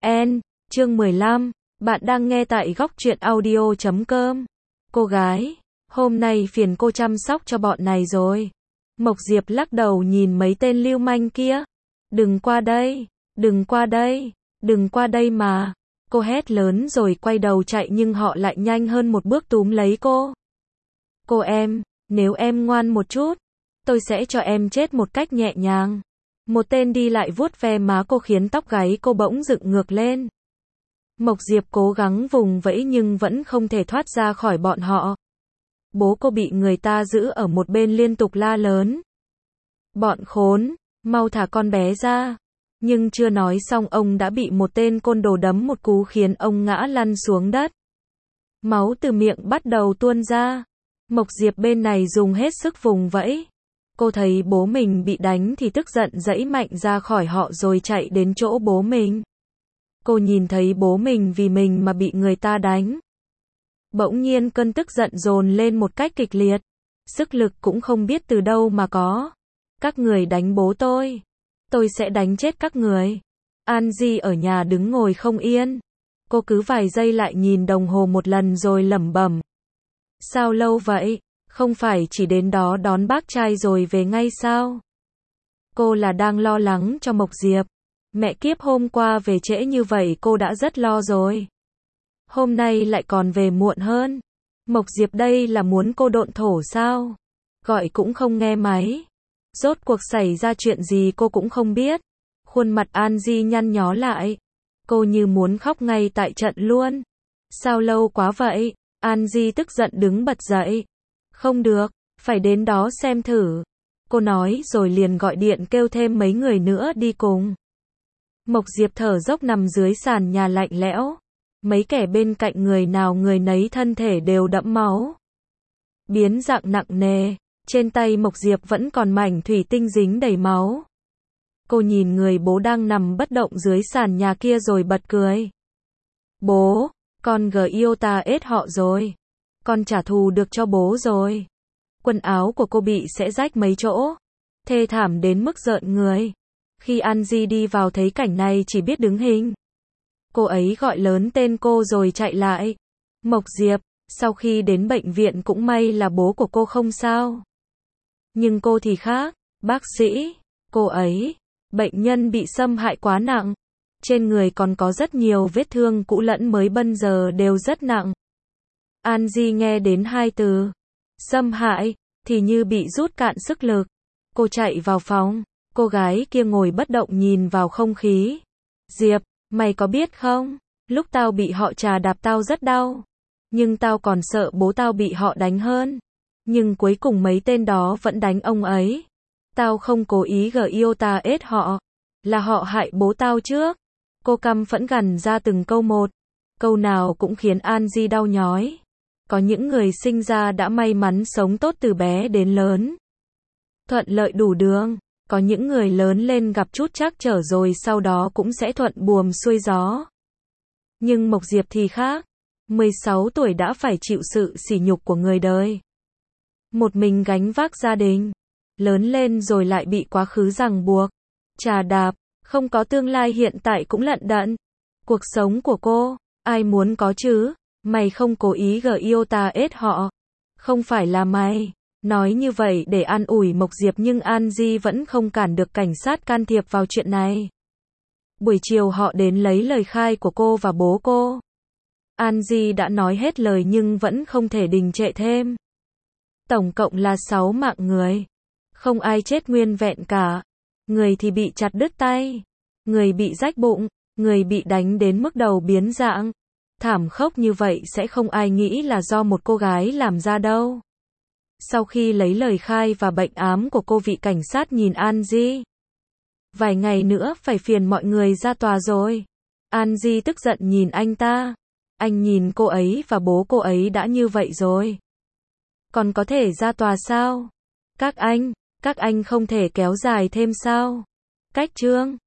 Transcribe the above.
N, chương 15, bạn đang nghe tại góc truyện audio.com. Cô gái, hôm nay phiền cô chăm sóc cho bọn này rồi. Mộc Diệp lắc đầu nhìn mấy tên lưu manh kia. Đừng qua đây, đừng qua đây, đừng qua đây mà. Cô hét lớn rồi quay đầu chạy nhưng họ lại nhanh hơn một bước túm lấy cô. Cô em, nếu em ngoan một chút, tôi sẽ cho em chết một cách nhẹ nhàng. Một tên đi lại vuốt ve má cô khiến tóc gáy cô bỗng dựng ngược lên. Mộc Diệp cố gắng vùng vẫy nhưng vẫn không thể thoát ra khỏi bọn họ. Bố cô bị người ta giữ ở một bên liên tục la lớn. Bọn khốn, mau thả con bé ra. Nhưng chưa nói xong ông đã bị một tên côn đồ đấm một cú khiến ông ngã lăn xuống đất. Máu từ miệng bắt đầu tuôn ra. Mộc Diệp bên này dùng hết sức vùng vẫy. Cô thấy bố mình bị đánh thì tức giận giãy mạnh ra khỏi họ rồi chạy đến chỗ bố mình. Cô nhìn thấy bố mình vì mình mà bị người ta đánh. Bỗng nhiên cơn tức giận dồn lên một cách kịch liệt. Sức lực cũng không biết từ đâu mà có. Các người đánh bố tôi sẽ đánh chết các người. Angie ở nhà đứng ngồi không yên. Cô cứ vài giây lại nhìn đồng hồ một lần rồi lẩm bẩm. Sao lâu vậy? Không phải chỉ đến đó đón bác trai rồi về ngay sao? Cô là đang lo lắng cho Mộc Diệp. Mẹ kiếp hôm qua về trễ như vậy cô đã rất lo rồi. Hôm nay lại còn về muộn hơn. Mộc Diệp đây là muốn cô độn thổ sao? Gọi cũng không nghe máy. Rốt cuộc xảy ra chuyện gì cô cũng không biết. Khuôn mặt Angie nhăn nhó lại. Cô như muốn khóc ngay tại trận luôn. Sao lâu quá vậy? Angie tức giận đứng bật dậy. Không được, phải đến đó xem thử. Cô nói rồi liền gọi điện kêu thêm mấy người nữa đi cùng. Mộc Diệp thở dốc nằm dưới sàn nhà lạnh lẽo. Mấy kẻ bên cạnh người nào người nấy thân thể đều đẫm máu. Biến dạng nặng nề. Trên tay Mộc Diệp vẫn còn mảnh thủy tinh dính đầy máu. Cô nhìn người bố đang nằm bất động dưới sàn nhà kia rồi bật cười. Bố, con yêu ta ết họ rồi. Con trả thù được cho bố rồi. Quần áo của cô bị xẽ rách mấy chỗ. Thê thảm đến mức rợn người. Khi Angie đi vào thấy cảnh này chỉ biết đứng hình. Cô ấy gọi lớn tên cô rồi chạy lại. Mộc Diệp, sau khi đến bệnh viện cũng may là bố của cô không sao. Nhưng cô thì khác. Bác sĩ, cô ấy, bệnh nhân bị xâm hại quá nặng. Trên người còn có rất nhiều vết thương cũ lẫn mới bây giờ đều rất nặng. Angie nghe đến hai từ xâm hại thì như bị rút cạn sức lực. Cô chạy vào phòng. Cô gái kia ngồi bất động nhìn vào không khí. Diệp, mày có biết không? Lúc tao bị họ trà đạp tao rất đau. Nhưng tao còn sợ bố tao bị họ đánh hơn. Nhưng cuối cùng mấy tên đó vẫn đánh ông ấy. Tao không cố ý yêu ta ết họ. Là họ hại bố tao trước. Cô căm phẫn gằn ra từng câu một. Câu nào cũng khiến Angie đau nhói. Có những người sinh ra đã may mắn sống tốt từ bé đến lớn. Thuận lợi đủ đường. Có những người lớn lên gặp chút trắc trở rồi sau đó cũng sẽ thuận buồm xuôi gió. Nhưng Mộc Diệp thì khác. 16 tuổi đã phải chịu sự sỉ nhục của người đời. Một mình gánh vác gia đình. Lớn lên rồi lại bị quá khứ ràng buộc. Trà đạp. Không có tương lai hiện tại cũng lận đận. Cuộc sống của cô, ai muốn có chứ? Mày không cố ý yêu ta ết họ. Không phải là mày. Nói như vậy để an ủi Mộc Diệp nhưng Angie vẫn không cản được cảnh sát can thiệp vào chuyện này. Buổi chiều họ đến lấy lời khai của cô và bố cô. Angie đã nói hết lời nhưng vẫn không thể đình trệ thêm. Tổng cộng là 6 mạng người. Không ai chết nguyên vẹn cả. Người thì bị chặt đứt tay. Người bị rách bụng. Người bị đánh đến mức đầu biến dạng. Thảm khốc như vậy sẽ không ai nghĩ là do một cô gái làm ra đâu. Sau khi lấy lời khai và bệnh ám của cô vị cảnh sát nhìn Angie. Vài ngày nữa phải phiền mọi người ra tòa rồi. Angie tức giận nhìn anh ta. Anh nhìn cô ấy và bố cô ấy đã như vậy rồi. Còn có thể ra tòa sao? Các anh không thể kéo dài thêm sao? Cách trương,